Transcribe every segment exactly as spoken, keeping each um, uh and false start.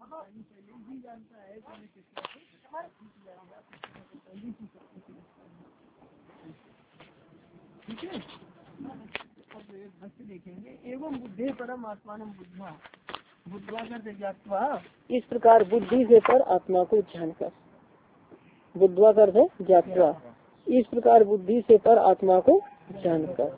ठीक है। अब भक्ति देखेंगे। एवं बुद्धि परम आत्मान बुद्धवा बुद्धवा कर ज्ञात्वा, इस प्रकार बुद्धि से पर आत्मा को जानकर, बुद्धवा कर ज्ञात्वा, इस प्रकार बुद्धि से पर आत्मा को जानकर।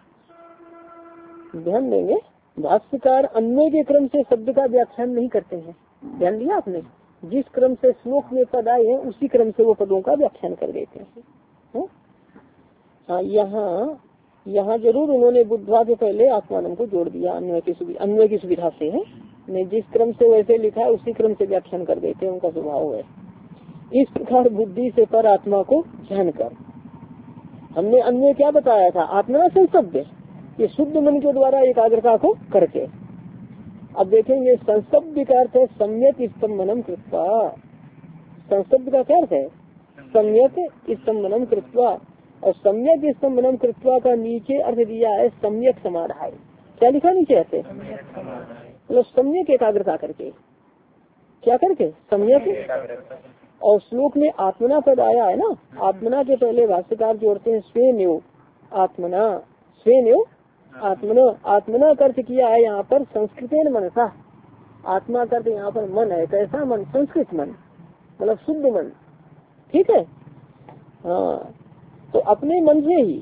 ध्यान देंगे, भाष्यकार अन्वय के क्रम से शब्द का व्याख्यान नहीं करते हैं। ध्यान दिया आपने, जिस क्रम से श्लोक में पद आए हैं उसी क्रम से वो पदों का व्याख्यान कर देते हैं। हाँ, यहाँ यहाँ जरूर उन्होंने बुद्धवा के पहले आत्मानम को जोड़ दिया, अन्वय की सुविधा अन्वय की सुविधा से है। नहीं, जिस क्रम से वैसे लिखा है उसी क्रम से व्याख्यान कर देते हैं, उनका स्वभाव है। इस प्रकार बुद्धि से पर आत्मा को जानकर, हमने अन्वय क्या बताया था, आत्मा संशब्द, ये शुद्ध मन के द्वारा एकाग्रता को करके। अब देखेंगे संशब्द का अर्थ है सम्यक स्तंभनम कृत्वा। संशब्द का क्या अर्थ है, सम्यक स्तंभनम कृत्वा, और सम्यक स्तंभनम कृत्वा का नीचे अर्थ दिया है सम्यक समाधाय। क्या लिखा नीचे ऐसे, मतलब सम्यक एकाग्रता करके, क्या करके, सम्यक। और श्लोक में आत्मना पद आया है ना, आत्मना के पहले भाष्यकार जोड़ते हैं स्वेन्यो आत्मना, स्वेन्यो आत्मना। आत्मना का अर्थ किया है यहाँ पर संस्कृतेन मनसा। आत्मा का अर्थ यहाँ पर मन है, कैसा मन, संस्कृत मन, मतलब शुद्ध मन। ठीक है। हाँ, तो अपने मन से ही,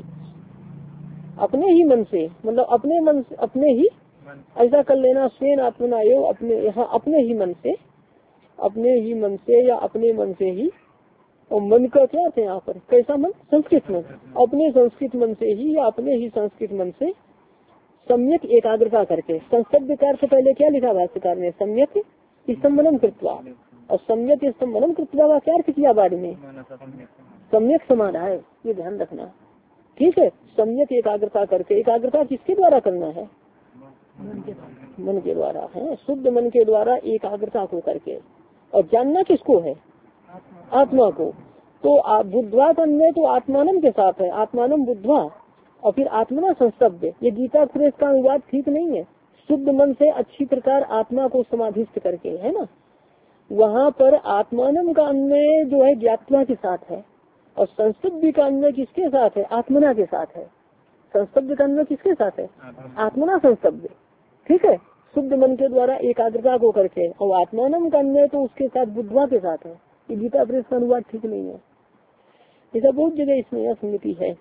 अपने ही मन से, मतलब अपने मन से, अपने ही ऐसा कर लेना, स्वेन आत्मना यो, अपने यहाँ अपने ही मन से, अपने ही मन से या अपने मन से ही। और मन का क्या है यहाँ पर, कैसा मन, संस्कृत मन, अपने संस्कृत मन से ही या अपने ही संस्कृत मन से सम्यक एकाग्रता करके। संशब्द का अर्थ पहले क्या लिखा भाष्यकार ने, सम्यक स्तंभनम कृत्वा, और सम्यक स्तंभनम कृत्वा का क्या अर्थ किया बाद में, सम्यक समाधाय। ये ध्यान रखना, ठीक है। सम्यक एकाग्रता करके, एकाग्रता किसके द्वारा करना है, मन के द्वारा है, शुद्ध मन के द्वारा एकाग्रता को करके। और जानना किसको है, आत्मा को। तो बुद्धवा का अन्वय तो आत्मानम के साथ है, आत्मानम बुद्धवा, और फिर आत्मना संशब्द। ये गीता प्रेस का अनुवाद ठीक नहीं है, शुद्ध मन से अच्छी प्रकार आत्मा को समाधिस्थ करके, है ना। वहाँ पर आत्मानम का अन्वय जो है ज्ञात्वा के साथ है, और संशब्द का अन्वय किसके साथ है, आत्मना के साथ है। संशब्द का अन्वय किसके साथ है, आत्मना संशब्द। ठीक है, शुद्ध मन के द्वारा एकाग्रता को करके, और आत्मानम का अन्वय तो उसके साथ बुद्धवा के साथ है। ये गीता प्रेस का अनुवाद ठीक नहीं है, ऐसा बहुत जगह इसमें असमिति है।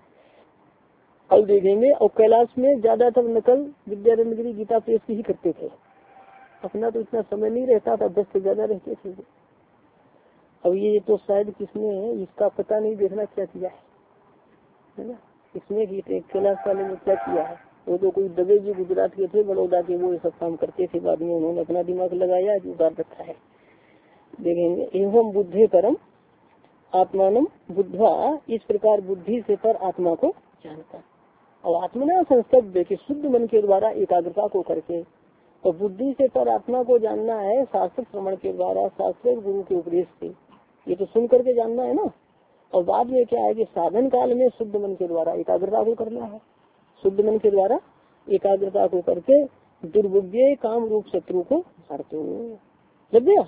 अब देखेंगे, और कैलाश में ज्यादातर नकल विद्यारण्य गिरी गीता प्रेस की ही करते थे, अपना तो इतना समय नहीं रहता था, दस से ज्यादा रहते थे। अब ये तो शायद किसने इसका पता नहीं, देखना क्या किया है, है ना, इसमें कैलाश वाले ने क्या किया है। वो तो कोई दबे जी गुजरात के थे, बड़ौदा के, वो ये सब काम करते थे, बाद में उन्होंने अपना दिमाग लगाया, जो उतार रखा है। देखेंगे, एवं बुद्धि परम आत्मानम बुद्धवा, इस प्रकार बुद्धि से पर आत्मा को जानकर, और आत्मना संशब्द कि शुद्ध मन के द्वारा एकाग्रता को करके। तो बुद्धि से पर आत्मा को जानना है शास्त्र श्रवण के द्वारा, शास्त्र गुरु के उपदेश से, ये तो सुन करके जानना है ना। और बाद में क्या है कि साधन काल में शुद्ध मन के द्वारा एकाग्रता को करना है, शुद्ध मन के द्वारा एकाग्रता को करके दुर्बुद्धि काम रूप शत्रु को मारते हुए। लग गया।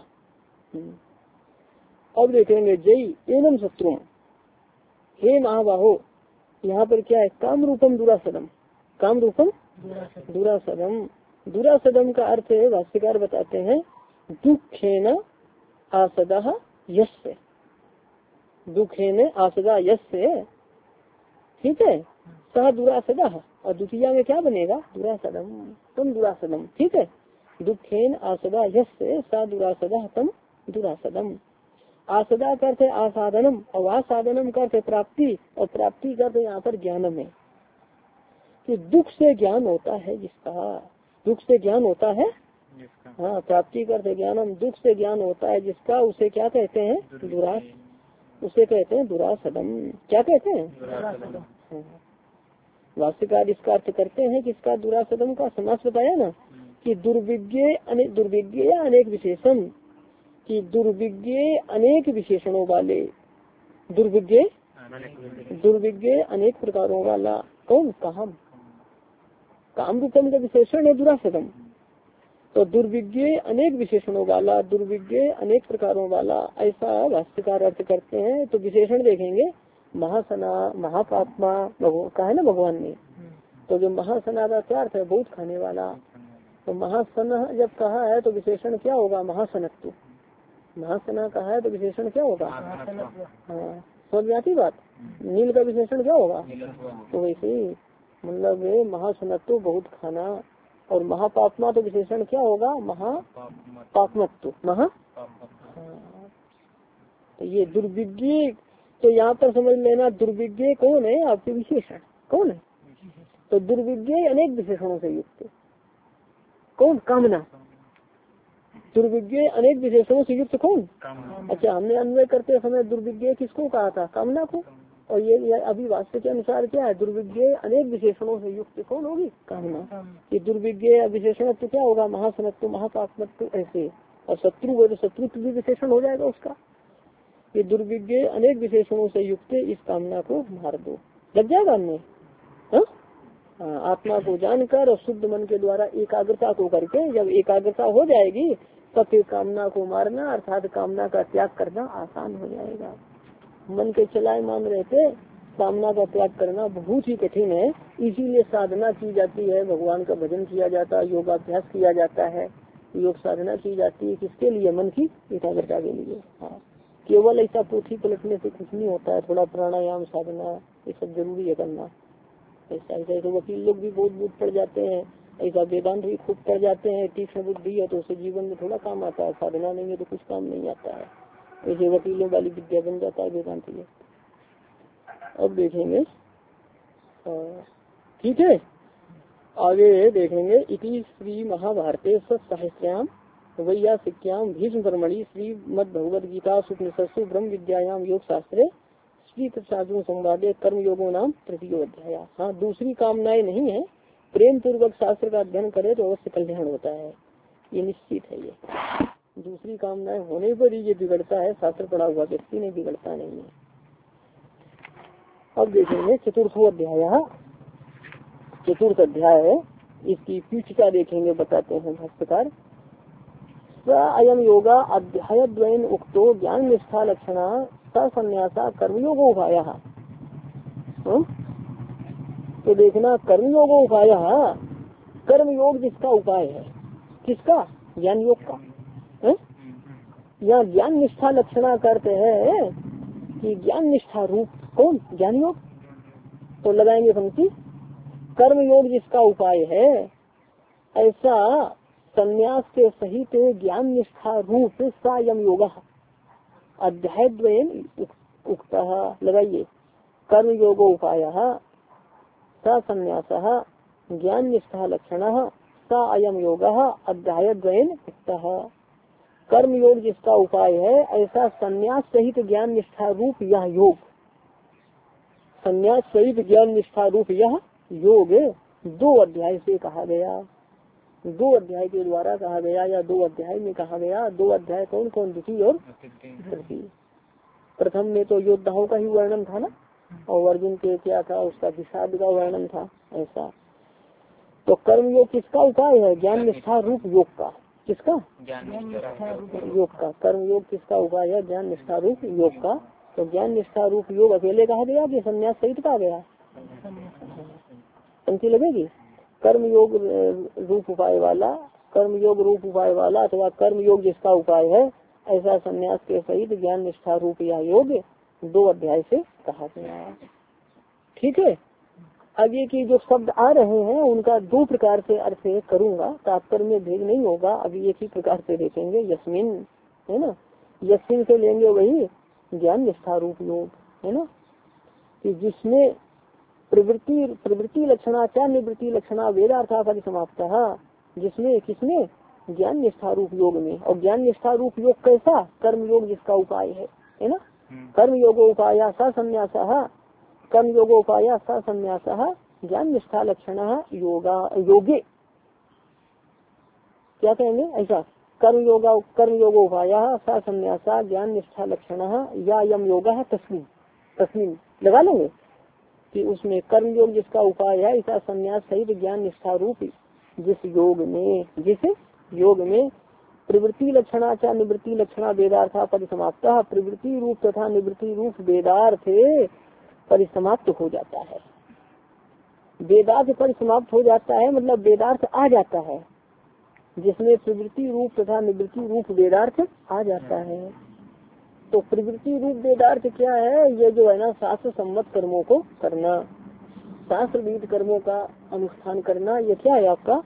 अब देखेंगे जय एवं शत्रु, हे महाबाहो, यहाँ पर क्या है, काम रूपम दुरासदम, काम रूपम दुरासदम। दुरासदम का अर्थ है, भाष्यकार बताते हैं, दुखेन आसदा यस्य, दुखेन आसदा यस्य, ठीक है, सह दुरासदा, और द्वितीय में क्या बनेगा, दुरासदम, तम दुरासदम। ठीक है, दुखेन आसदा यस्य सह दुरासदा तम दुरासदम। आसदा का अर्थ है आसाधनम, और आसाधनम का अर्थ है प्राप्ति, और प्राप्ति का अर्थ यहाँ पर ज्ञानम है, कि दुख से ज्ञान होता है जिसका, दुख से ज्ञान होता है, हाँ, प्राप्ति का अर्थ है ज्ञानम, दुख से ज्ञान होता है जिसका, उसे क्या कहते हैं, दुरास, उसे कहते हैं दुरासदम। क्या कहते हैं, भाष्यकार इसका अर्थ करते हैं कि इसका दुरासदम का समास बताया ना, कि दुर्विज्ञ अनेक, दुर्विज्ञ अनेक विशेषण, कि दुर्विज्ञ अनेक विशेषणों वाले, दुर्विज्ञ दुर्विज्ञ अनेक प्रकारों वाला, कौन, काम, काम रूपम का विशेषण है दुरासदम। तो दुर्विज्ञ अनेक विशेषणों वाला, दुर्विज्ञ अनेक प्रकारों वाला, ऐसा भाष्यकार अर्थ करते हैं। तो विशेषण देखेंगे, महासना, महापात्मा कहा है ना भगवान ने। तो जो महासना का क्या अर्थ है, बहुत खाने वाला। तो महासन जब कहा है तो विशेषण क्या होगा, महासनत्व। महासना कहा है तो विशेषण क्या होगा, हाँ समझ में आती बात। नील का विशेषण क्या होगा, तो वैसे ही मतलब महासनत्व बहुत खाना, और महापात्मा तो विशेषण क्या होगा, महापात्मत्व, महा। तो ये दुर्विज्ञ, तो यहाँ पर समझ लेना दुर्विज्ञ कौन है, आपके विशेषण कौन है। तो दुर्विज्ञ अनेक विशेषणों से युक्त कौन, कामना। दुर्विज्ञ अनेक विशेषणों से युक्त कौन, अच्छा हमने अन्वय करते समय दुर्विज्ञ किसको कहा था, कामना को। और ये, ये अभी वास्तव के अनुसार क्या है, दुर्विज्ञ अनेक विशेषणों से युक्त कौन होगी, कामना। ये दुर्विज्ञ विशेषण तो क्या होगा, महासनत्व, महापात्मत्व ऐसे। और शत्रु हो तो शत्रुत्व भी विशेषण हो जाएगा उसका। ये दुर्विज्ञ अनेक विशेषणों से युक्त इस कामना को मार दो, लग जाएगा हमने। आत्मा को जानकर और शुद्ध मन के द्वारा एकाग्रता को करके, जब एकाग्रता हो जाएगी तब फिर कामना को मारना अर्थात कामना का त्याग करना आसान हो जाएगा। मन के चलाए मान रहते कामना का त्याग करना बहुत ही कठिन है। इसीलिए साधना की जाती है, भगवान का भजन किया जाता है, योगाभ्यास किया जाता है, योग साधना की जाती है। किसके लिए, मन की एकाग्रता के लिए। हाँ, केवल ऐसा पोथी पलटने से कुछ नहीं होता है, थोड़ा प्राणायाम साधना ये सब जरूरी है करना। ऐसा ऐसा तो वकील लोग भी बहुत बहुत पड़ जाते हैं, ऐसा वेदांत भी खूब पड़ जाते हैं। तीक्ष्ण बुद्धि है तो उसे जीवन में थोड़ा काम आता है, साधना नहीं है तो कुछ काम नहीं आता है। ऐसे वकीलों वाली विद्या बन जाता है वेदांत ये। अब देखेंगे, ठीक है आगे देखेंगे। इति श्री महाभारते सत्साहित्याम वैयासिक्याम भीष्म कर्मणि श्री मद भगवद गीता उपनिषत्सु ब्रह्म विद्यायाम योग शास्त्रे श्री साधु संवादे कर्म योगो नाम तृतीय अध्याय। हाँ, दूसरी कामनाएं नहीं है, प्रेम पूर्वक शास्त्र का अध्ययन करे तो अवश्य कल्याण होता है, ये निश्चित है। ये दूसरी कामनाएं होने पर ही ये बिगड़ता है, शास्त्र पढ़ा हुआ व्यक्ति नहीं बिगड़ता नहीं है। अब देखेंगे चतुर्थो अध्याय, चतुर्थ अध्याय इसकी पीठिका देखेंगे, बताते हैं भाष्यकार। अयम योगा अध्याय द्वयन उक्तो ज्ञान निष्ठा लक्षणा संन्यासा कर्मयोग उपाय। तो देखना कर्मयोग उपाय, कर्मयोग जिसका उपाय है, किसका, ज्ञान योग का। यहाँ ज्ञान निष्ठा लक्षणा करते हैं कि ज्ञान निष्ठा रूप कौन, ज्ञान योग। तो लगाएंगे पंक्ति, कर्मयोग जिसका उपाय है ऐसा संन्यास के सहित ज्ञान निष्ठा रूप सायम योगा अध्याय द्वयन उक्ता। लगाइए, कर्म योगो उपाय स संन्यास ज्ञान निष्ठा लक्षण स अयम योग अध्याय द्वयन उक्ता। कर्म योग जिसका उपाय है ऐसा संन्यास सहित ज्ञान निष्ठा रूप यह योग, संन्यास सहित ज्ञान निष्ठा रूप यह योग दो अध्याय से कहा गया, दो अध्याय के द्वारा कहा गया या दो अध्याय में कहा गया। दो अध्याय कौन कौन, द्वितीय और तृतीय। प्रथम में तो योद्धाओं का ही वर्णन था ना, और अर्जुन के क्या था, उसका विषाद का वर्णन था ऐसा। तो कर्म योग किसका उपाय है, ज्ञान निष्ठा रूप योग का। किसका, योग का। कर्म योग किसका उपाय है, ज्ञान निष्ठा रूप योग का। तो ज्ञान निष्ठा रूप योग अकेले कहा गया कि संन्यास सहित कहा गया, पंक्ति लगेगी। कर्म योग रूप उपाय वाला, कर्म योग रूप उपाय वाला अथवा कर्म योग जिसका उपाय है ऐसा संन्यास के सहित ज्ञान निष्ठा रूप या योग दो अध्याय से कहा गया। ठीक है, आगे की जो शब्द आ रहे हैं उनका दो प्रकार से अर्थ करूंगा, तात्पर्य में भेद नहीं होगा। अभी एक ही प्रकार से देखेंगे। यस्मिन है ना, यस्मिन से लेंगे वही ज्ञान निष्ठा रूप योग है ना, कि जिसमें प्रवृत्ति प्रवृत्ति लक्षणा क्या निवृत्ति लक्षणा वेदार्था समाप्त, जिसमें किसमें, ज्ञान निष्ठा रूप योग में। और ज्ञान निष्ठा रूप योग कैसा, कर्म योग जिसका उपाय है है ना। कर्म योगो उपाय स संन्यास, कर्म योगो उपाय स संन्यास ज्ञान निष्ठा लक्षण योगा योगे। क्या कहेंगे ऐसा, कर्म योगा कर्म योगो उपाय स संन्यास ज्ञान निष्ठा लक्षण या यम योग तस्मिन, तस्मिन लगा लेंगे कि उसमें कर्म योग जिसका उपाय है ऐसा संन्यास सहित ज्ञान निष्ठा रूप जिस योग में, जिस योग में प्रवृत्ति लक्षणा चा निवृत्ति लक्षणा वेदार्था परिसमाप्त, प्रवृत्ति रूप तथा निवृत्ति रूप वेदार्थ परिसमाप्त हो जाता है। वेदार्थ परिसमाप्त हो जाता है मतलब वेदार्थ आ जाता है, जिसमें प्रवृत्ति रूप तथा निवृत्ति रूप वेदार्थ आ जाता है। तो प्रवृत्ति रूप वेदार्थ क्या है? ये जो है ना शास्त्र सम्मत कर्मों को करना, शास्त्र विहित कर्मों का अनुष्ठान करना, ये क्या है आपका?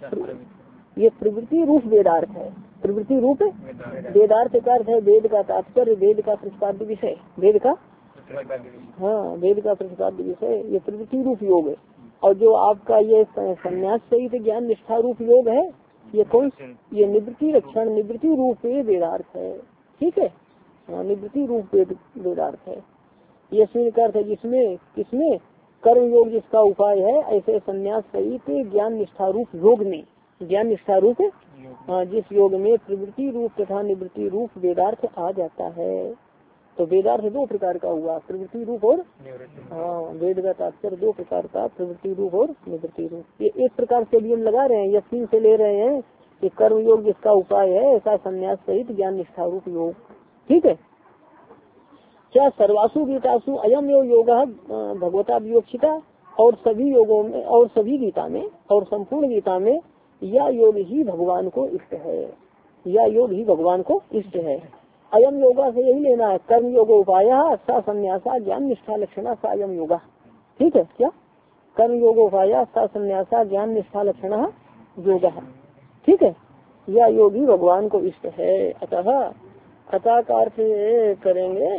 ये प्रवृत्ति रूप वेदार्थ है। प्रवृत्ति रूप वेदार्थ का अर्थ है वेद का तात्पर्य, वेद का प्रतिपाद्य विषय, वेद का हाँ वेद का प्रतिपाद्य विषय, ये प्रवृत्ति रूप योग है। और जो आपका ये संन्यास सहित ज्ञान निष्ठा रूप योग है, ये कौन? ये निवृत्ति लक्षण निवृत्ति रूप वेदार्थ है। ठीक है, हाँ निवृत्ति रूप वेदार्थ है। ये सूर्य का अर्थ है जिसमें किसमें कर्म योग जिसका उपाय है, ऐसे संन्यास सहित ज्ञान निष्ठा रूप योग में, ज्ञान निष्ठा रूप हाँ जिस योग में प्रवृत्ति रूप तथा निवृत्ति रूप वेदार्थ आ जाता है। तो वेदार्थ दो प्रकार का हुआ, प्रवृत्ति रूप और हाँ वेद का तात्पर्य दो प्रकार का, प्रवृत्ति रूप और निवृत्ति रूप। ये एक प्रकार से नियम लगा रहे हैं, यकीन से ले रहे हैं कि कर्म योग जिसका उपाय है ऐसा संन्यास सहित ज्ञान निष्ठा रूप योग। ठीक है, क्या सर्वासु गीतासु अयम योग योग भगवता विवक्षिता, और सभी योगों में और सभी गीता में और संपूर्ण गीता में यह योग ही भगवान को इष्ट है, यह योग ही भगवान को इष्ट है। अयम योगा से यही लेना है, कर्म योग उपाय सा संन्यासा ज्ञान निष्ठा लक्षणा सा अयम योगा। ठीक है, क्या कर्म योग उपाय सा संन्यासा ज्ञान निष्ठा लक्षणा योगा। ठीक है, यह योग ही भगवान को इष्ट है। अतः अतः का अर्थ करेंगे,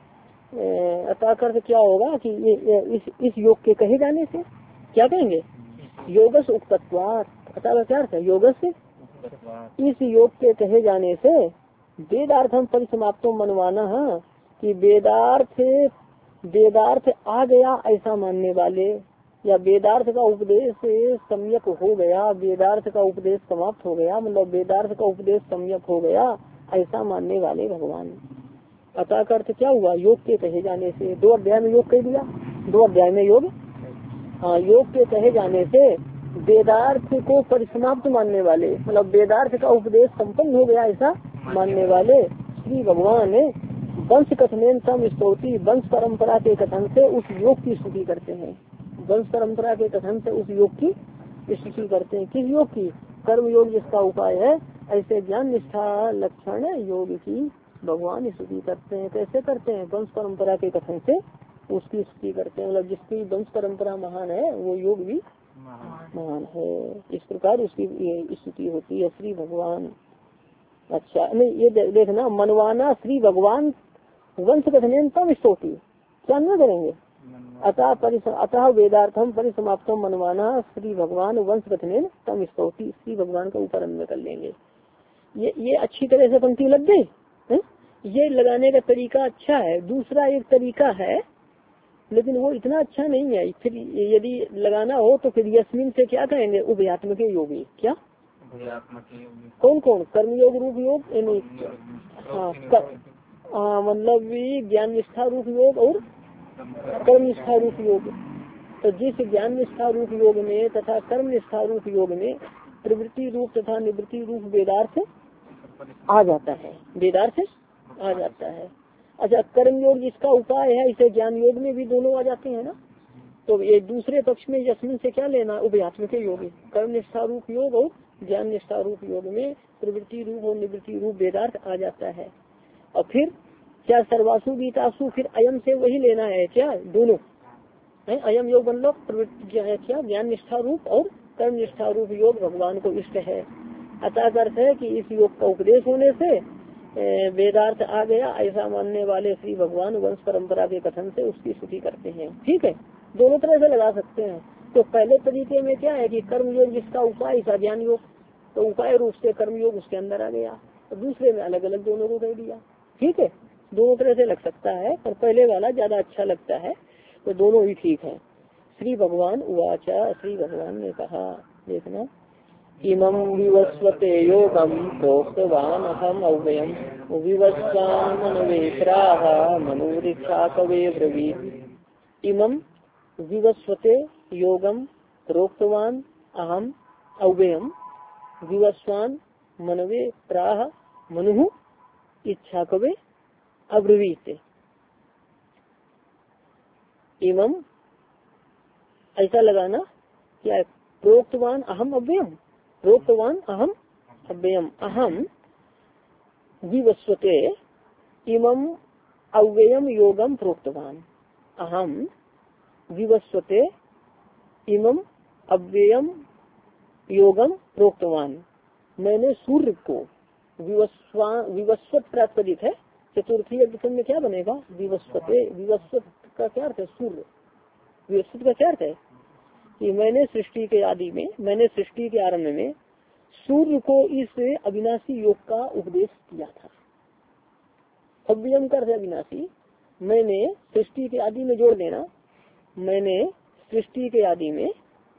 अतः का अर्थ क्या होगा कि ये इस इस योग के कहे जाने से क्या कहेंगे? योगस उक्तत्वात्। अतः का क्या अर्थ है? योगस से इस योग के कहे जाने से वेदार्थम परिसमाप्तो मनवाना है कि वेदार्थ वेदार्थ आ गया ऐसा मानने वाले, या वेदार्थ का उपदेश सम्यक हो गया, वेदार्थ का उपदेश समाप्त हो गया, मतलब वेदार्थ का उपदेश सम्यक हो गया ऐसा मानने वाले भगवान। अतः का अर्थ क्या हुआ? योग के कहे जाने से। दो अध्याय में योग कह दिया, दो अध्याय में योग हाँ योग के कहे जाने से वेदार्थ को परिसमाप्त मानने वाले, मतलब वेदार्थ का उपदेश संपन्न हो गया ऐसा मानने वाले श्री भगवान वंश कथन सम स्तुति, वंश परंपरा के कथन से उस योग की स्तुति करते हैं। वंश परंपरा के कथन से उस योग की स्तुति करते हैं। किस योग की? कर्म योग जिसका उपाय है ऐसे ज्ञान निष्ठा लक्षण योग की भगवान स्तुति करते हैं। कैसे करते हैं? वंश परंपरा के कथन से उसकी स्तुति करते हैं, मतलब जिसकी वंश परंपरा महान है वो योग भी महान है। इस प्रकार उसकी स्तुति होती है श्री भगवान। अच्छा नहीं, ये देखना मनवाना श्री भगवान वंश कथन तम स्तुति क्या न करेंगे? अतः परिस अतः वेदार्थम परिसमाप्तम मनवाना श्री भगवान वंश कथन तम स्तुति, श्री भगवान का ऊपर अन्वय कर लेंगे। ये ये अच्छी तरह से पंक्ति लग गई है? ये लगाने का तरीका अच्छा है। दूसरा एक तरीका है लेकिन वो इतना अच्छा नहीं है। फिर यदि लगाना हो तो फिर यस्मिन से क्या कहेंगे? उभयात्मक योगी। क्या कौन कौन? कर्मयोग रूप योग, हाँ हाँ मतलब ज्ञान निष्ठा रूप योग और कर्म निष्ठा रूप योग। तो जिस ज्ञान निष्ठा रूप योग में तथा कर्म निष्ठा रूप योग में प्रवृत्ति रूप तथा निवृत्ति रूप वेदार्थ आ जाता है, वेदार्थ आ जाता है। अच्छा, कर्म योग जिसका उपाय है इसे ज्ञान योग में भी दोनों आ जाते हैं ना। तो ये दूसरे पक्ष में यस्मिन से क्या लेना? उभयात्मक योग, कर्म निष्ठा रूप योग और ज्ञान निष्ठा रूप योग में प्रवृत्ति रूप और निवृत्ति रूप वेदार्थ आ जाता है। और फिर क्या सर्वासु गीतासु, फिर अयम से वही लेना है क्या? दोनों है अयम योग मतलब प्रवृत्ति है क्या? ज्ञान निष्ठा रूप और कर्म निष्ठा रूप योग भगवान को इष्ट है। अतः अर्थ है कि इस योग का उपदेश होने से वेदार्थ आ गया ऐसा मानने वाले श्री भगवान वंश परंपरा के कथन से उसकी स्तुति करते हैं। ठीक है, दोनों तरह से लगा सकते हैं। तो पहले तरीके में क्या है कि कर्म योग जिसका उपाय था ज्ञान योग, तो उपाय रूप से कर्म योग उसके अंदर आ गया, और दूसरे में अलग अलग दोनों को कह दिया। ठीक है, दोनों तरह से लग सकता है, पर पहले वाला ज्यादा अच्छा लगता है, तो दोनों ही ठीक है। श्री भगवान उवाचा, श्री भगवान ने कहा, देखना इमं विवस्वते योगम प्रोक्तवान अहम अव्ययम विवस्वान मनवेत्राः मनोरिक्षा कवे ब्रवीत्। इमं विवस्वते योगम प्रोक्तवान अहम अव्ययम विवस्वान मनवे प्राह मनु इच्छा कवे अब्रवीत एवं ऐसा लगाना क्या है, प्रोक्तवान अहम अव्ययम, प्रोक्तवान अहम अव्ययम, अहम विवस्वते इमं अव्ययम योगम प्रोक्तवान, अहम विवस्वते इमं अव्ययम योगम प्रोक्तवान। मैंने सूर्य को विवस्वा विवस्वत प्रातिपदिक है, चतुर्थी अभिसंग में क्या बनेगा, विवस्वते, विवस्वत का क्या अर्थ है, सूर्य, विवस्वत का क्या अर्थ है कि मैंने सृष्टि के आदि में, मैंने सृष्टि के आरंभ में सूर्य को इस अविनाशी योग का उपदेश किया था। अव्ययम का अर्थ है अविनाशी, मैंने सृष्टि के आदि में जोड़ देना, मैंने सृष्टि के आदि में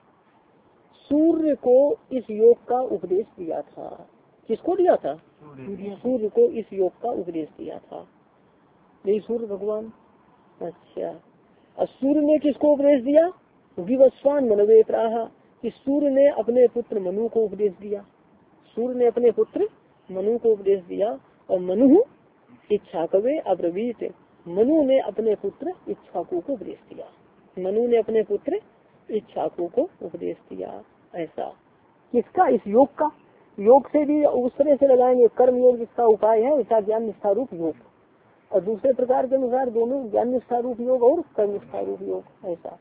सूर्य को इस योग का उपदेश दिया था। किसको दिया था, सूर्य को इस योग का उपदेश दिया था, यही सूर्य भगवान। अच्छा, और सूर्य ने किसको उपदेश दिया, विवस्वान मनवे प्राह, कि सूर्य ने अपने पुत्र मनु को उपदेश दिया, सूर्य ने अपने पुत्र मनु को उपदेश दिया, और मनु इच्छा कवे अब्रवीत, मनु ने अपने पुत्र इच्छाकु को उपदेश दिया, मनु ने अपने पुत्र इच्छाकु को उपदेश दिया। ऐसा किसका, इस योग का, योग से भी उस तरह से लगाएंगे, कर्म योग जिसका उपाय है ऐसा ज्ञान निष्ठा रूप योग, और दूसरे प्रकार के अनुसार दोनों ज्ञान निष्ठा रूप योग और कर्म निष्ठा रूप योग, ऐसा।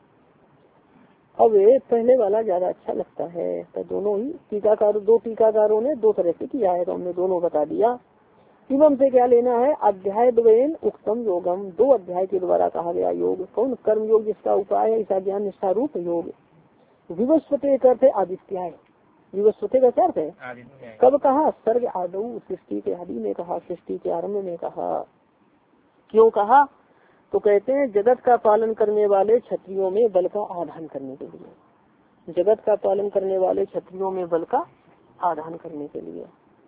अब पहले वाला ज्यादा अच्छा लगता है, तो दोनों ही टीकाकार, दो टीकाकारों ने दो तरह से किया है, तो हमने दोनों बता दिया। इमम से क्या लेना है, अध्याय द्वयेन उक्तम योगम, दो अध्याय के द्वारा कहा गया योग, कौन, कर्म योग जिसका उपाय है ऐसा ज्ञान निष्ठा रूप योग। विवस्वते करते आदित्याय, विवस्वते का क्या अर्थ है, कब कहा, सर्ग आदौ, सृष्टि के आदि में कहा, सृष्टि के आरंभ में कहा। क्यों कहा, तो कहते हैं जगत का पालन करने वाले क्षत्रियों में बल का आधान करने के लिए, जगत का पालन करने वाले क्षत्रियों में बल का आधान करने के लिए।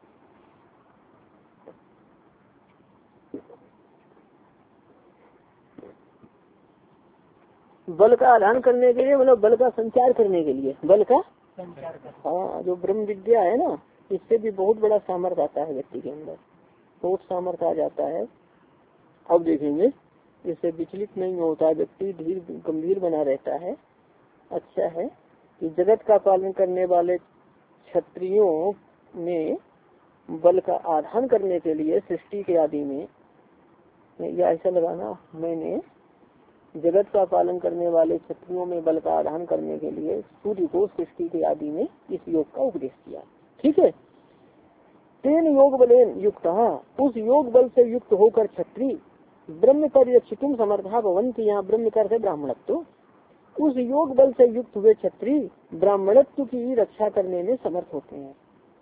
बल का आधान करने के लिए मतलब बल का संचार करने के लिए, बल का संचार कर, हाँ, जो ब्रह्म विद्या है ना, इससे भी बहुत बड़ा सामर्थ्य आता है व्यक्ति के अंदर, बहुत सामर्थ्य आ जाता है। अब देखेंगे, इससे विचलित नहीं होता है व्यक्ति, धीर गंभीर बना रहता है। अच्छा है कि जगत का पालन करने वाले क्षत्रियों में बल का आधान करने के लिए सृष्टि के आदि में, या ऐसा लगाना, मैंने जगत का पालन करने वाले क्षत्रियों में बल का आधान करने के लिए सूर्य को सृष्टि के आदि में इस योग का उपदेश किया। ठीक है, तेन योग बलेन युक्त, उस योग बल से युक्त होकर क्षत्रिय ब्रह्म परिरक्षितुम समर्था भवन्ति, यहाँ ब्रह्म कर ब्राह्मणत्व, उस योग बल से युक्त हुए क्षत्रिय ब्राह्मणत्व की रक्षा करने में समर्थ होते हैं।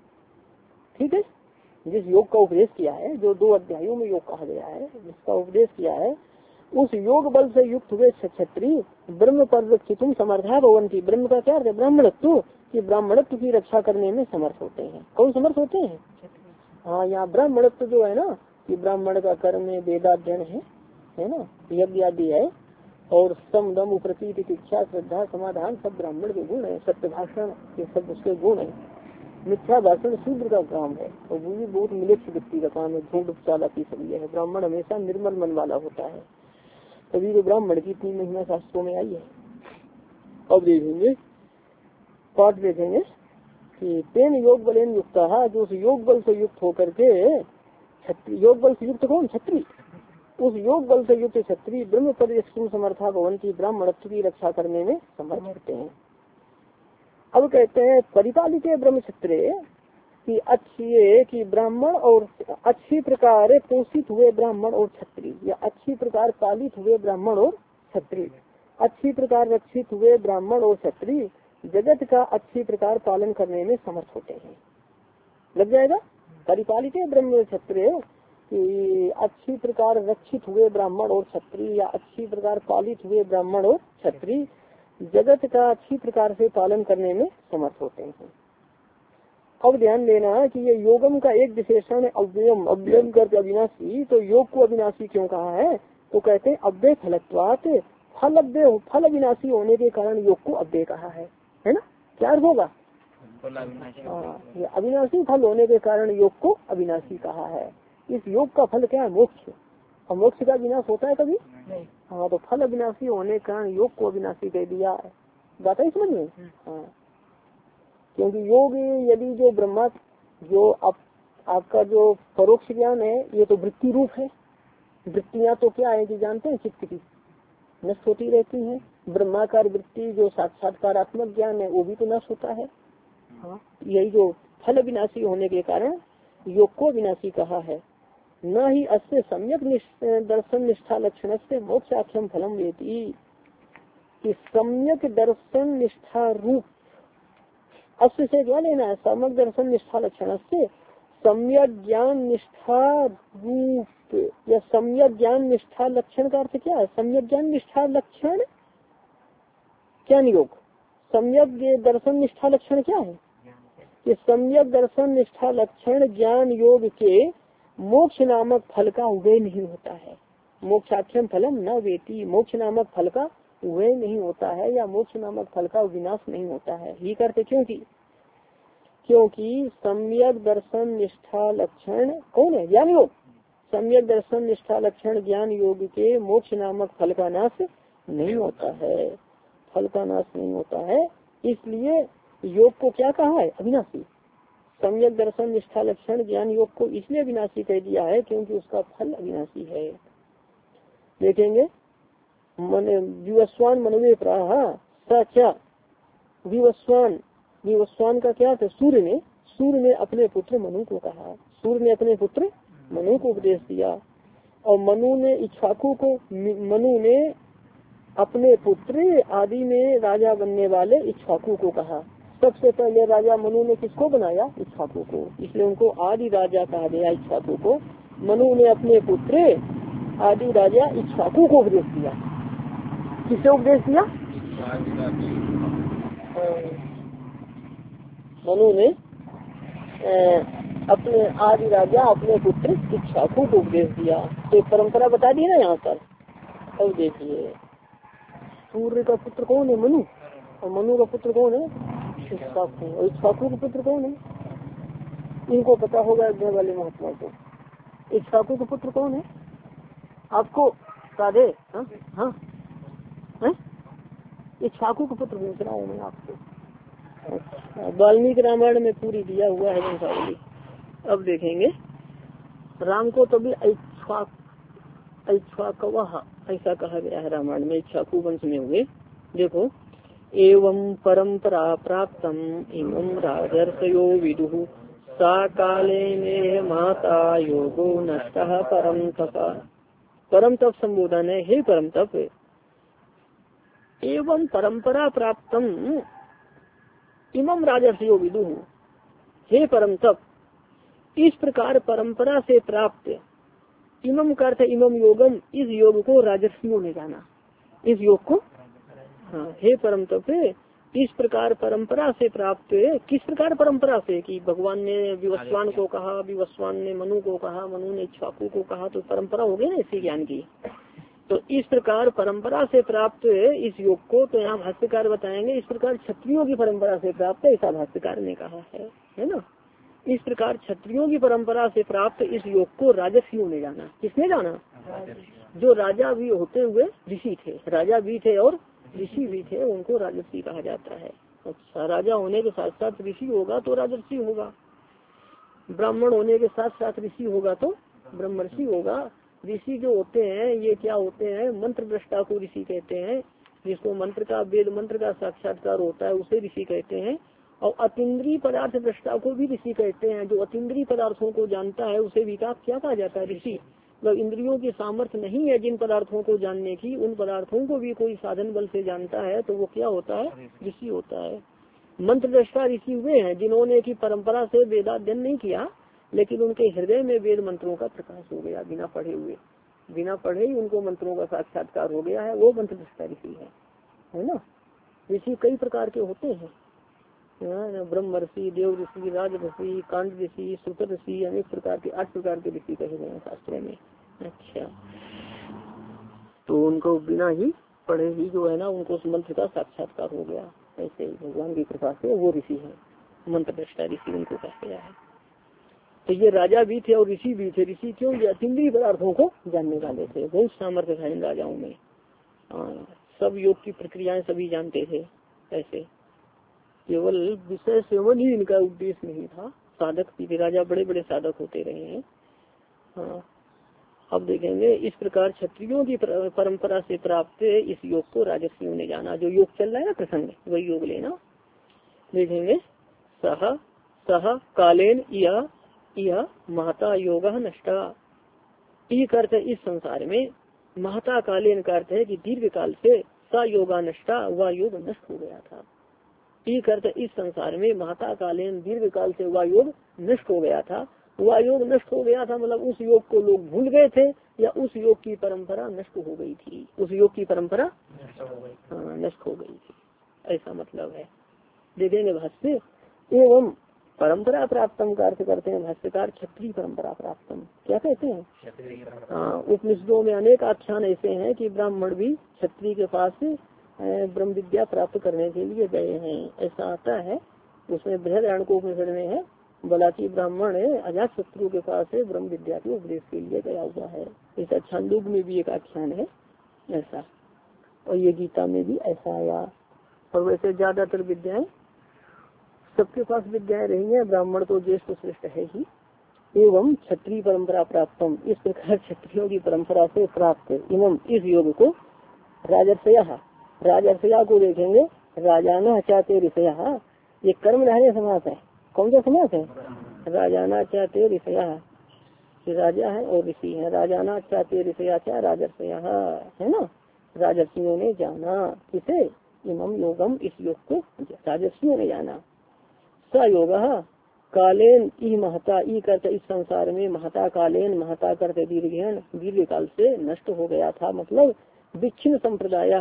ठीक है, जिस योग का उपदेश किया है, जो दो अध्यायों में योग कहा गया है, जिसका उपदेश किया है, उस योग बल से युक्त हुए क्षत्रिय ब्रह्म परिरक्षितुम समर्था भवन्ति, ब्रह्म का क्या है, ब्राह्मणत्व, कि ब्राह्मणत्व की रक्षा करने में समर्थ होते हैं। कौन समर्थ होते हैं, हाँ, यहाँ ब्राह्मणत्व जो है ना, कि ब्राह्मण का कर्म है, वेदाध्ययन है, है ना, यज्ञ आदि है, और सम दम प्रतीत इच्छा श्रद्धा समाधान सब ब्राह्मण के गुण है, सत्य भाषण ये सब उसके गुण है, मिथ्या भाषण शूद्र का काम है, और वो भी बहुत मिलित व्यक्ति का काम है, झूठ चालाकी सब ये है। ब्राह्मण हमेशा निर्मल मन वाला होता है, तभी तो ब्राह्मण की इतनी महिमा शास्त्रों में आई है। अब देखेंगे, पाठ देखेंगे कि तेन योग बलेन युक्त, जो उस योग बल से युक्त होकर के क्षत्रिय, योग बल से युक्त कौन, क्षत्रिय, उस योग बल से युक्त क्षत्रिय ब्रह्म परिरक्षितुम समर्था भवन्ति, ब्राह्मणत्व की रक्षा करने में समर्थ होते हैं। अब कहते हैं परिपालित ब्रह्म क्षत्रिय की अच्छी कि ब्राह्मण और अच्छी प्रकार पोषित हुए ब्राह्मण और क्षत्रिय, या अच्छी प्रकार पालित हुए ब्राह्मण और क्षत्रिय, अच्छी प्रकार रक्षित हुए ब्राह्मण और क्षत्रिय जगत का अच्छी प्रकार पालन करने में समर्थ होते हैं। लग जाएगा, परिपालित ब्रह्म क्षत्रिय कि अच्छी प्रकार रक्षित हुए ब्राह्मण और क्षत्रिय, या अच्छी प्रकार पालित हुए ब्राह्मण और क्षत्रिय जगत का अच्छी प्रकार से पालन करने में समर्थ होते हैं। अब ध्यान देना कि ये योगम का एक विशेषण है अव्ययम, अव्ययम करके अविनाशी, तो योग को अविनाशी क्यों कहा है, तो कहते हैं अव्यय फलत्वात, फल अव्यय, फल अविनाशी होने के कारण योग को अव्यय कहा है, है ना। क्या अर्थ होगा, हाँ, ये अविनाशी फल होने के कारण योग को अविनाशी कहा है। इस योग का फल क्या है? मोक्ष। और मोक्ष का विनाश होता है कभी नहीं। हाँ, तो फल अविनाशी होने के कारण योग को अविनाशी कह दिया है। बात है समझ में? हाँ, क्योंकि योग यदि जो ब्रह्मा जो आप, आपका जो परोक्ष ज्ञान है ये तो वृत्ति रूप है। वृत्तियाँ तो क्या है कि जानते हैं, चित्त की नष्ट होती रहती हैं। ब्रह्माकार वृत्ति जो साक्षात्कारात्मक ज्ञान है वो भी तो नष्ट होता है। हाँ, यही जो फल विनाशी होने के कारण योग को विनाशी कहा है। न ही अस्य सम्यक दर्शन निष्ठा लक्षण से मोक्षाख्यम फलम वेति, कि सम्यक दर्शन निष्ठा रूप अस्य से क्या लेना है? सम्यक दर्शन निष्ठा लक्षण से सम्यक ज्ञान निष्ठा रूप या सम्यक ज्ञान निष्ठा लक्षण का अर्थ क्या है? सम्यक ज्ञान निष्ठा लक्षण क्या योग? सम्यक दर्शन निष्ठा लक्षण क्या है? कि सम्यक दर्शन निष्ठा लक्षण ज्ञान योग के मोक्ष नामक फल का उदय नहीं होता है। मोक्षाख्यम फलम न वेति, मोक्ष नामक फल का उदय नहीं होता है या मोक्ष नामक फल का विनाश नहीं होता है। ये करते क्योंकि क्योंकि सम्यक दर्शन निष्ठा लक्षण कौन है? ज्ञान योग। सम्यक दर्शन निष्ठा लक्षण ज्ञान योग के मोक्ष नामक फल का नाश नहीं होता है। फल का नाश नहीं होता है, इसलिए योग को क्या कहा है? अविनाशी। सम्यक दर्शन निष्ठा लक्षण ज्ञान योग को इसलिए अविनाशी कह दिया है क्योंकि उसका फल अविनाशी है। देखेंगे मन विवस्वान मनवे प्राह सचा विवस्वान। विवस्वान का क्या था? सूर्य ने सूर्य ने अपने पुत्र मनु को कहा। सूर्य ने अपने पुत्र मनु को उपदेश दिया और मनु ने इक्ष्वाकु को मनु ने अपने पुत्र आदि में राजा बनने वाले इक्ष्वाकु को कहा। सबसे पहले राजा मनु ने किसको बनाया? इक्ष्वाकु को, इसलिए उनको आदि राजा कहा गया। इक्ष्वाकु को मनु ने अपने पुत्र आदि राजा इक्ष्वाकु को उपदेश दिया। किसे उपदेश दिया? मनु ने अपने आदि राजा अपने पुत्र इक्ष्वाकु को उपदेश दिया। तो परंपरा बता दी ना यहाँ पर। अब देखिए सूर्य का पुत्र कौन है? मनु। और मनु का पुत्र कौन है? इक्ष्वाकु। और इक्ष्वाकु का पुत्र कौन है? इनको पता होगा अज्ञा वाले महात्मा को। इक्ष्वाकु का पुत्र कौन है? आपको साधे हाँ हाँ इक्ष्वाकु का पुत्र पूछ रहा हूँ मैं आपको। वाल्मीकि रामायण में पूरी दिया हुआ है वंशावली। अब देखेंगे राम को तो भी इक्ष्वाकवः ऐसा कहा गया है रामायण में। इक्ष्वाकु वंश में हुए। देखो एवं परंपरा प्राप्तम इमं राजर्षयो विदुः सा काले में माता योगो नष्टः परम तप। परम तप संबोधन है। हे परम तप एवं परंपरा प्राप्तम इमं राजर्षयो विदुः। हे परम तप इस प्रकार परंपरा से प्राप्त इमम का अर्थ इमम योगम, इस योग को राजर्षियों ने जाना। इस योग को हाँ हे परम तप इस प्रकार परंपरा से प्राप्त। किस प्रकार परंपरा से? कि भगवान ने विवस्वान को कहा, विवस्वान ने मनु को कहा, मनु ने इक्ष्वाकु को कहा, तो परंपरा हो गई ना इसी ज्ञान की। तो इस प्रकार परंपरा से प्राप्त इस योग को, तो यहाँ भाष्यकार बताएंगे इस प्रकार क्षत्रियों की परंपरा से प्राप्त, ऐसा भाष्यकार ने कहा है, है ना। इस प्रकार क्षत्रियों की परंपरा से प्राप्त इस योग को राजर्षियों ने जाना। किसने जाना? जो राजा भी होते हुए ऋषि थे, राजा भी थे और ऋषि भी थे, उनको राजर्षि कहा जाता है। अच्छा, राजा होने के साथ साथ ऋषि होगा तो राजर्षि होगा, ब्राह्मण होने के साथ साथ ऋषि होगा तो ब्रह्मर्षि होगा। ऋषि जो होते हैं ये क्या होते हैं? मंत्र दृष्टा को ऋषि कहते हैं। जिसको मंत्र का वेद मंत्र का साक्षात्कार होता है उसे ऋषि कहते हैं। और अतीन्द्रिय पदार्थ दृष्टा को भी ऋषि कहते हैं। जो अतीन्द्रिय पदार्थों को जानता है उसे भी क्या कहा जाता है? ऋषि। मतलब इंद्रियों की सामर्थ्य नहीं है जिन पदार्थों को जानने की, उन पदार्थों को भी कोई साधन बल से जानता है तो वो क्या होता है? ऋषि होता है। मंत्र दृष्टा ऋषि हुए हैं जिन्होंने की परंपरा से वेदाध्ययन नहीं किया, लेकिन उनके हृदय में वेद मंत्रों का प्रकाश हो गया। बिना पढ़े हुए, बिना पढ़े ही उनको मंत्रों का साक्षात्कार हो गया है, वो मंत्र दृष्टा ऋषि है, है ना। ऋषि कई प्रकार के होते हैं, ब्रह्म ऋषि, देव ऋषि, राज ऋषि, कांड ऋषि, सूत्र ऋषि, अनेक प्रकार के आठ प्रकार के ऋषि कहे गए हैं शास्त्रों में। अच्छा, तो उनको बिना ही पढ़े ही जो है ना उनको उस मंत्र का साक्षात्कार हो गया। ऐसे ही भगवान की कृपा से वो ऋषि है। मंत्र दृष्टा ऋषि उनको कहा गया है। तो ये राजा भी थे और ऋषि भी थे। ऋषि क्यों? ये अतीन्द्रिय पदार्थों को जानने वाले थे, बहुत सामर्थ्य था इन राजाओं में। हाँ, सब योग की प्रक्रियाएं सभी जानते थे। ऐसे केवल विषय सेवन ही इनका उद्देश्य नहीं था, साधक भी राजा बड़े बड़े साधक होते रहे हैं। हाँ, अब देखेंगे इस प्रकार क्षत्रियों की परंपरा से प्राप्त इस योग को राजर्षियों ने जाना। जो योग चल रहा है ना प्रसंग, वही योग लेना। देखेंगे सह सह कालेन यह यह महता योग नष्टा। ई अर्थ इस संसार में, महता कालेन का अर्थ है कि दीर्घ काल से स योगा नष्टा, वह योग नष्ट हो गया था। ई अर्थ इस संसार में, महता कालेन दीर्घ काल से वह योग नष्ट हो गया था। वह योग नष्ट हो गया था मतलब उस योग को लोग भूल गए थे या उस योग की परंपरा नष्ट हो गई थी। उस योग की परंपरा हाँ नष्ट हो गई थी, ऐसा मतलब है। देखेंगे भाष्य एवं परंपरा प्राप्तम का अर्थ करते हैं भाष्यकार क्षत्रिय परंपरा प्राप्तम। क्या कहते हैं? हाँ, उपनिषदों में अनेक आख्यान ऐसे हैं कि ब्राह्मण भी क्षत्रिय के पास ब्रह्म विद्या प्राप्त करने के लिए गए हैं, ऐसा आता है। उसमें बृहदारण्यक उपनिषद में है, बलाची ब्राह्मण अजात शत्रु के पास ब्रह्म विद्या के उपदेश के लिए गया हुआ है। ऐसा छांदोग्य में भी एक आख्यान है ऐसा, और ये गीता में भी ऐसा आया। और वैसे ज्यादातर विद्याएं सबके पास विद्याएं रही है, ब्राह्मण तो ज्येष्ठ श्रेष्ठ है ही। एवं क्षत्रिय परंपरा प्राप्तम, इस प्रकार क्षत्रियों की परंपरा से प्राप्त एवं इस योग को राजर्षया, राजर्षया को देखेंगे राजाना चाहते ऋषया, ये कर्म रहने समास है। कौन सा समास है? राजाना चाहते ऋषया, राजा है और ऋषि है। राजाना चाहते ऋषया क्या राजर्षया है ना, राजर्षियों ने जाना किसे? इमम योगम, इस योग को राजर्षियों ने जाना। स योग कालेन ई महता, ई करते इस संसार में, महता कालेन, महता करते दीर्घेन, दीर्घ काल से नष्ट हो गया था। मतलब विच्छिन्न संप्रदाय,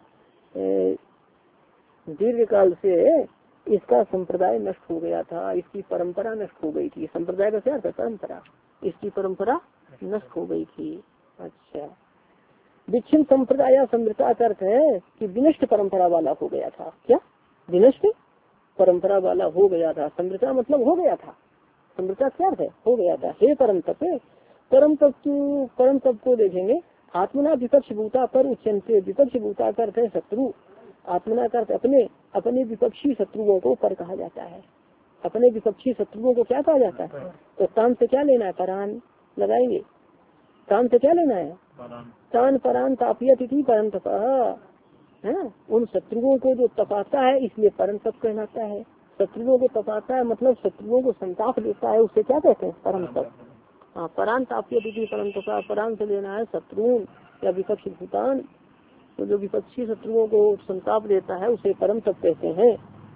दीर्घ काल से इसका संप्रदाय नष्ट हो गया था, इसकी परंपरा नष्ट हो गई थी। संप्रदाय का क्या था? परंपरा। इसकी परंपरा नष्ट हो गई थी। अच्छा, विच्छिन्न संप्रदाय समृता का अर्थ है कि विनष्ट परंपरा वाला हो गया था। क्या? विनष्ट परंपरा वाला हो गया था। समृता मतलब हो गया था। समृता क्या है? हो गया था। हे परम तप, परम तप परम तप को देखेंगे आत्मना विपक्ष भूता पर उच्चनते। विपक्ष भूता का अर्थ है शत्रु, आत्मना का अर्थ अपने अपने विपक्षी शत्रुओं को पर कहा जाता है। अपने विपक्षी शत्रुओं को क्या कहा जाता है? तो तान से क्या लेना है? परान लगाएंगे। तान से क्या लेना है? तान परान तापियत इति परम तप है ना, उन शत्रुओं को जो तपाता है इसलिए परम तप कहलाता है। शत्रुओं को तपाता है मतलब शत्रुओं को संताप देता है, उससे क्या कहते हैं? परम तप। हाँ, परान ताप्य परम तपा, परान से लेना है शत्रु या विपक्षी भूतान, तो जो विपक्षी शत्रुओं को संताप देता है उसे परम तप कहते हैं।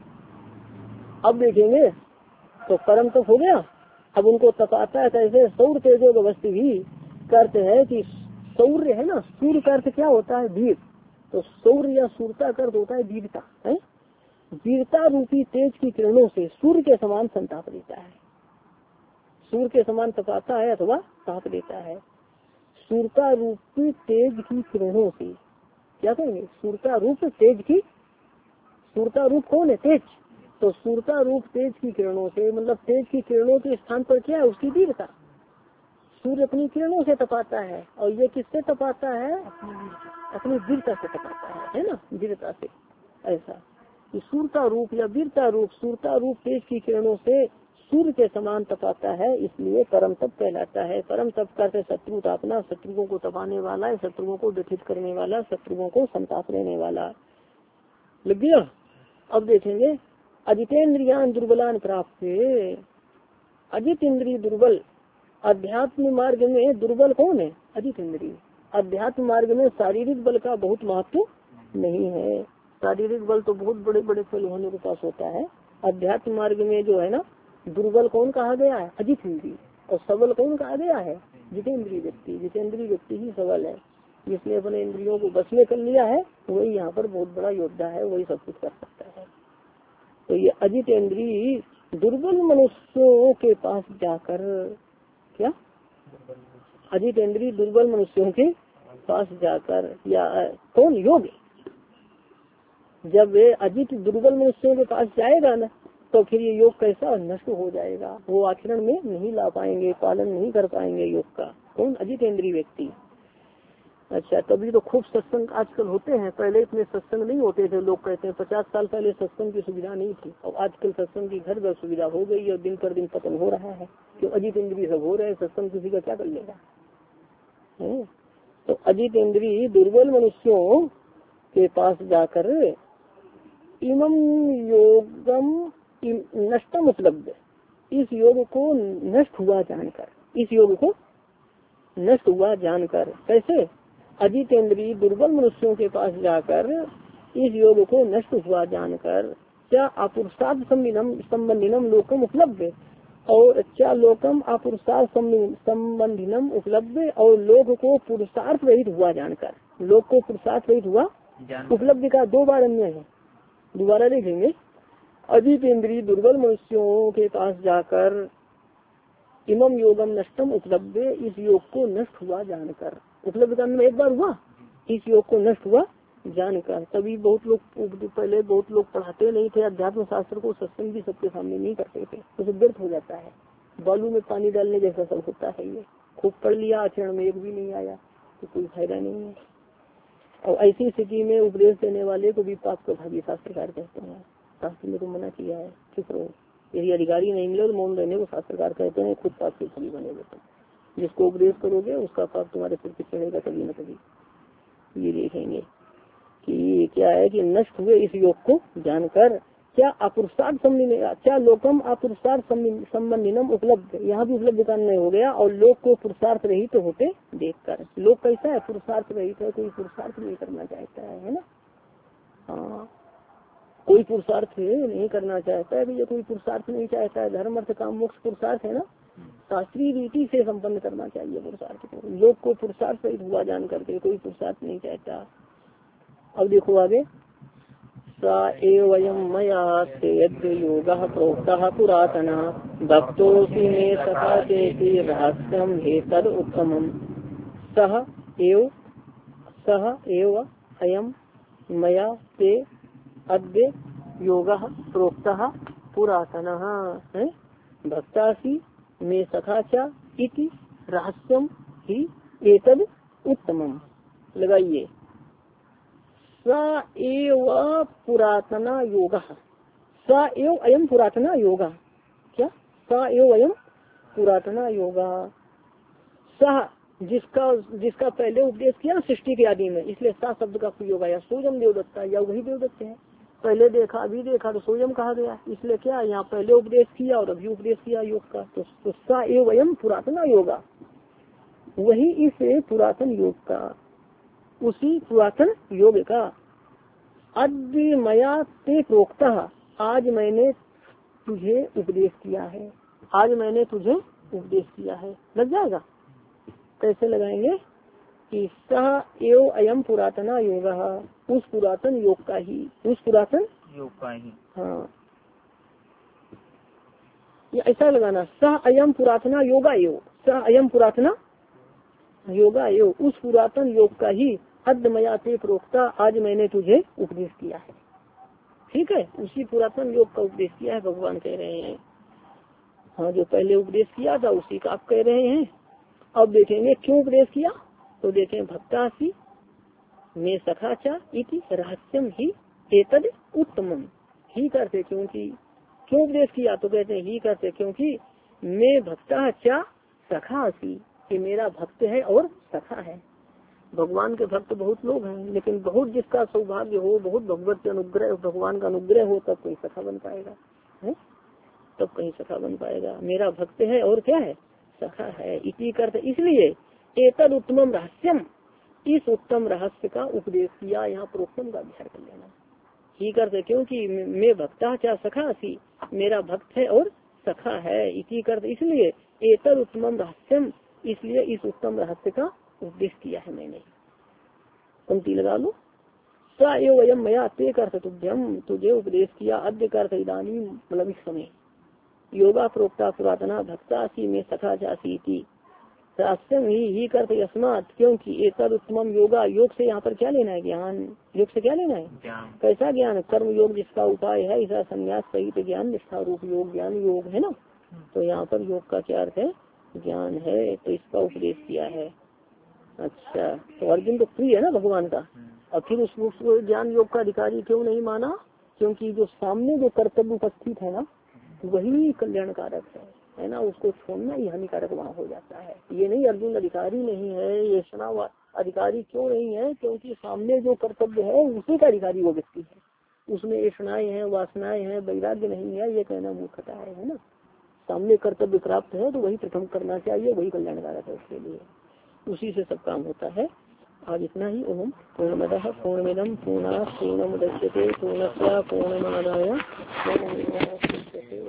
अब देखेंगे तो परम तप हो गया। अब उनको तपाता है कैसे? सौर तेजो अवस्थी भी करते है कि सौर्य है ना, सूर्य का अर्थ क्या होता है? वीर। तो सौर्य या सूर्यता का अर्थ होता है वीरता है। वीरता रूपी तेज की किरणों से सूर्य के समान संताप देता है, सूर्य के समान तपाता है अथवा ताप देता है। सूर्यता रूपी तेज की किरणों से क्या कहेंगे? सूर्यता रूप तेज की, सूर्यता रूप कौन है? तेज। तो सूर्यता रूप तेज की किरणों से मतलब तेज की किरणों के स्थान पर क्या है? उसकी वीरता। सूर्य अपनी किरणों से तपाता है और ये किससे तपाता है? अपनी वीरता से तपाता है, है ना, वीरता से। ऐसा सूर्यता रूप या वीरता रूप, सूर्यता रूप तेज की किरणों से सूर्य के समान तपाता है, इसलिए परम तप कहलाता है। परम तप करते शत्रु तापना, शत्रुओं को तपाने वाला, शत्रुओं को व्यथित करने वाला, शत्रुओं को संताप देने वाला। लग गया। अब देखेंगे अजितेंद्रियान दुर्बलान प्राप्त। अजित इंद्रिय दुर्बल, अध्यात्म मार्ग में दुर्बल कौन है? अजित इंद्रिय। अध्यात्म मार्ग में शारीरिक बल का बहुत महत्व नहीं है। शारीरिक बल तो बहुत बड़े बड़े फल होने के पास होता है। अध्यात्म मार्ग में जो है ना, दुर्बल कौन कहा गया है? अजित इंद्रिय। और सबल कौन कहा गया है? जितेंद्रिय व्यक्ति। जितेंद्रिय व्यक्ति ही सबल है, जिसने अपने इंद्रियों को बस में कर लिया है वही यहाँ पर बहुत बड़ा योद्धा है, वही सब कुछ कर सकता है। तो ये अजित इंद्रिय दुर्बल मनुष्यों के पास जाकर, क्या अजित इंद्रिय दुर्बल मनुष्यों के पास जाकर, या कौन? योग। जब वे अजित दुर्बल मनुष्यों के पास जाएगा ना तो फिर ये योग कैसा नष्ट हो जाएगा, वो आचरण में नहीं ला पाएंगे, पालन नहीं कर पाएंगे योग का। कौन? अजितेंद्रीय व्यक्ति। अच्छा, तभी तो खूब सत्संग आजकल होते हैं, पहले इतने सत्संग नहीं होते थे। लोग कहते हैं पचास साल पहले सत्संग की सुविधा नहीं थी, और आजकल सत्संग की घर घर सुविधा हो गई और दिन पर दिन पतन हो रहा है। क्यों? अजितेंद्रीय सब हो रहे हैं, सत्संग किसी का क्या कर लेगा है? तो अजितेंद्रीय दुर्बल मनुष्यों के पास जाकर इमम योगम नष्टम उपलब्ध, इस योग को नष्ट हुआ जानकर, इस योग को नष्ट हुआ जानकर, कैसे? अजितेंद्रीय दुर्बल मनुष्यों के पास जाकर इस योग को नष्ट हुआ जानकर, क्या अपुरुषार्थ संबंधिनम लोकम उपलब्ध, और क्या लोकम अपुरुषार्थ संबंधिनम उपलब्ध, और लोक को पुरुषार्थ रहित हुआ जानकर, लोक को पुरुषार्थ रहित हुआ उपलब्ध का दो बार अन्य है, दोबारा देखेंगे। अजितेंद्रीय दुर्बल मनुष्यों के पास जाकर इमम योगम नष्टम उपलब्ध, इस योग को नष्ट हुआ जानकर, उपलब्ध करने में एक बार हुआ, इस योग को नष्ट हुआ जानकर। तभी बहुत लोग पहले बहुत लोग पढ़ाते नहीं थे अध्यात्म शास्त्र को, सत्संग भी सबके सामने नहीं करते थे, तो व्यर्थ हो जाता है, बालू में पानी डालने जैसा सब होता है। ये खूब पढ़ लिया, आचरण में एक भी नहीं आया, तो कोई फायदा नहीं है। और ऐसी स्थिति में उपदेश देने वाले को भी पाप प्रभावी शास्त्रकार कहते हैं। शास्त्र में तो मना किया है, चुप रहो, यदि अधिकारी नहीं मिले तो मौन रहने को शास्त्रकार कहते हैं, खुद पाप के फली बनेगा। तो जिसको उपदेश करोगे उसका पाप तुम्हारे सिर पे चढ़ेगा कभी न कभी। ये देखेंगे कि क्या है कि नष्ट हुए इस योग को जानकर, क्या अपुरुषार्थ संबंधी, क्या लोकम अपुरुषार्थ संबंधिनम उपलब्ध, यहाँ भी उपलब्ध करना हो गया, और लोक को पुरुषार्थ रहित तो होते देखकर। लोक कैसा है? पुरुषार्थ रहित है, कोई पुरुषार्थ नहीं करना चाहता है, है ना। हाँ, कोई पुरुषार्थ नहीं करना चाहता है भैया, कोई पुरुषार्थ नहीं चाहता है। धर्म अर्थ काम मोक्ष पुरुषार्थ है ना, शास्त्रीय रीति से संपन्न करना चाहिए पुरुषार्थ को। लोग को पुरुषार्थ सहित हुआ जान करके कोई पुरुषार्थ नहीं चाहता। अब देखो आगे, सा एवं मया ते यद्य योगः प्रोक्तः पुरातन भक्तोऽसि मे सखा चेति रहस्यं एतद् उत्तमम्। सः एव सः एव अयं मया ते अद्य योगः प्रोक्तः पुरातनः भक्तासि मे सखा च इति रहस्यम ही एतद् उत्तमम्। लगाइए, स एव पुरातना योगः, स एव अयम पुरातना योगः, क्या? स एव अयम पुरातना योगः, सह जिसका जिसका पहले उपदेश किया ना सृष्टि के आदि में, इसलिए सा शब्द का प्रयोग आया। सोजम देवदत्ता, या वही देवदत्त है, पहले देखा अभी देखा तो सोजम कहा गया, इसलिए क्या यहाँ पहले उपदेश किया और अभी उपदेश किया योग का। तो, तो सा एव अयम पुरातना योगा, वही इस पुरातन योग का, उसी पुरातन योग का। अद्य मया ते प्रोक्ता, आज मैंने तुझे उपदेश किया है, आज मैंने तुझे उपदेश किया है। लग जाएगा, कैसे लगाएंगे कि सह एव अयम पुरातना योगा, उस पुरातन योग का ही, उस पुरातन योग का ही। हाँ, ये ऐसा लगाना, सह अयम पुरातना योगा एव, सह अयम पुरातना योगा एव, उस पुरातन योग का ही अद्य मया ते प्रोक्ता, आज मैंने तुझे उपदेश किया है। ठीक है, उसी पुरातन योग का उपदेश किया है भगवान कह रहे हैं। हाँ, जो पहले उपदेश किया था उसी का आप कह रहे हैं। अब देखेंगे क्यों उपदेश किया, तो देखें भक्तासी में सखाचा इति रहस्यम ही एतद उत्तमम। ही करते क्योंकि, क्यों उपदेश किया, तो कहते हैं ही करते क्योंकि मैं भक्ता चा सखासी, कि मेरा भक्त है और सखा है। भगवान के भक्त बहुत लोग हैं, लेकिन बहुत जिसका सौभाग्य हो, बहुत भगवत अनुग्रह, भगवान का अनुग्रह हो, तब कहीं सखा बन पाएगा है, तब कहीं सखा बन पाएगा। मेरा भक्त है और क्या है, सखा है। इसी करते इसलिए एतद उत्तमम रहस्यम, इस उत्तम रहस्य का उपदेश किया। यहाँ प्रोक्तम का विचार कर लेना। ही करते क्योंकि मैं भक्ता चाह सखा सी, मेरा भक्त है और सखा है। इसी करते इसलिए एतद उत्तमम रहस्यम, इसलिए इस उत्तम रहस्य का उपदेश किया है मैंने। पंक्ति लगा लो, स एव अयम मया ते कर्त तुभ्यम, तुझे उपदेश किया। अद्य कर्त इदानी, मतलब इस समय। योगा प्रोक्ता पुरातना भक्ता सी में सखा जासी थी, शास्त्रम ही ही करते यस्मात, क्योंकि एतद उत्तमम योगा, योग से यहाँ पर क्या लेना है, ज्ञान। योग से क्या लेना है, कैसा ज्ञान, कर्म योग जिसका उपाय है, ऐसा संन्यास सहित ज्ञान निष्ठा रूप योग, ज्ञान योग है ना। तो यहाँ पर योग का क्या अर्थ है, ज्ञान है, तो इसका उपदेश किया है। अच्छा, तो अर्जुन तो प्रिय है ना भगवान का, और फिर उस ज्ञान योग का अधिकारी क्यों नहीं माना, क्योंकि जो सामने जो कर्तव्य उपस्थित है ना वही कल्याणकारक है, है ना, उसको छोड़ना ही हानिकारक वहाँ हो जाता है। ये नहीं अर्जुन अधिकारी नहीं है, ये सुना अधिकारी क्यों नहीं है, क्योंकि सामने जो कर्तव्य है उसी का अधिकारी वो व्यक्ति है, उसमें ऐषणाएं हैं, वासनाएं हैं, वैराग्य नहीं है, ये कहना मूर्खता है, है ना। सामने कर्तव्य प्राप्त है तो वही प्रथम करना चाहिए, वही कल्याणकारक है उसके लिए, उसी से सब काम होता है। आज इतना ही। ओम पूर्णमदः पूर्णमिदं पूर्णात् पूर्णमुदच्यते पूर्णस्य पूर्णमादाय पूर्णमेवावशिष्यते।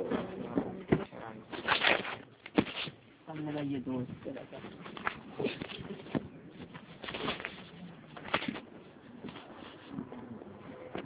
अब मेरा ये दोस्त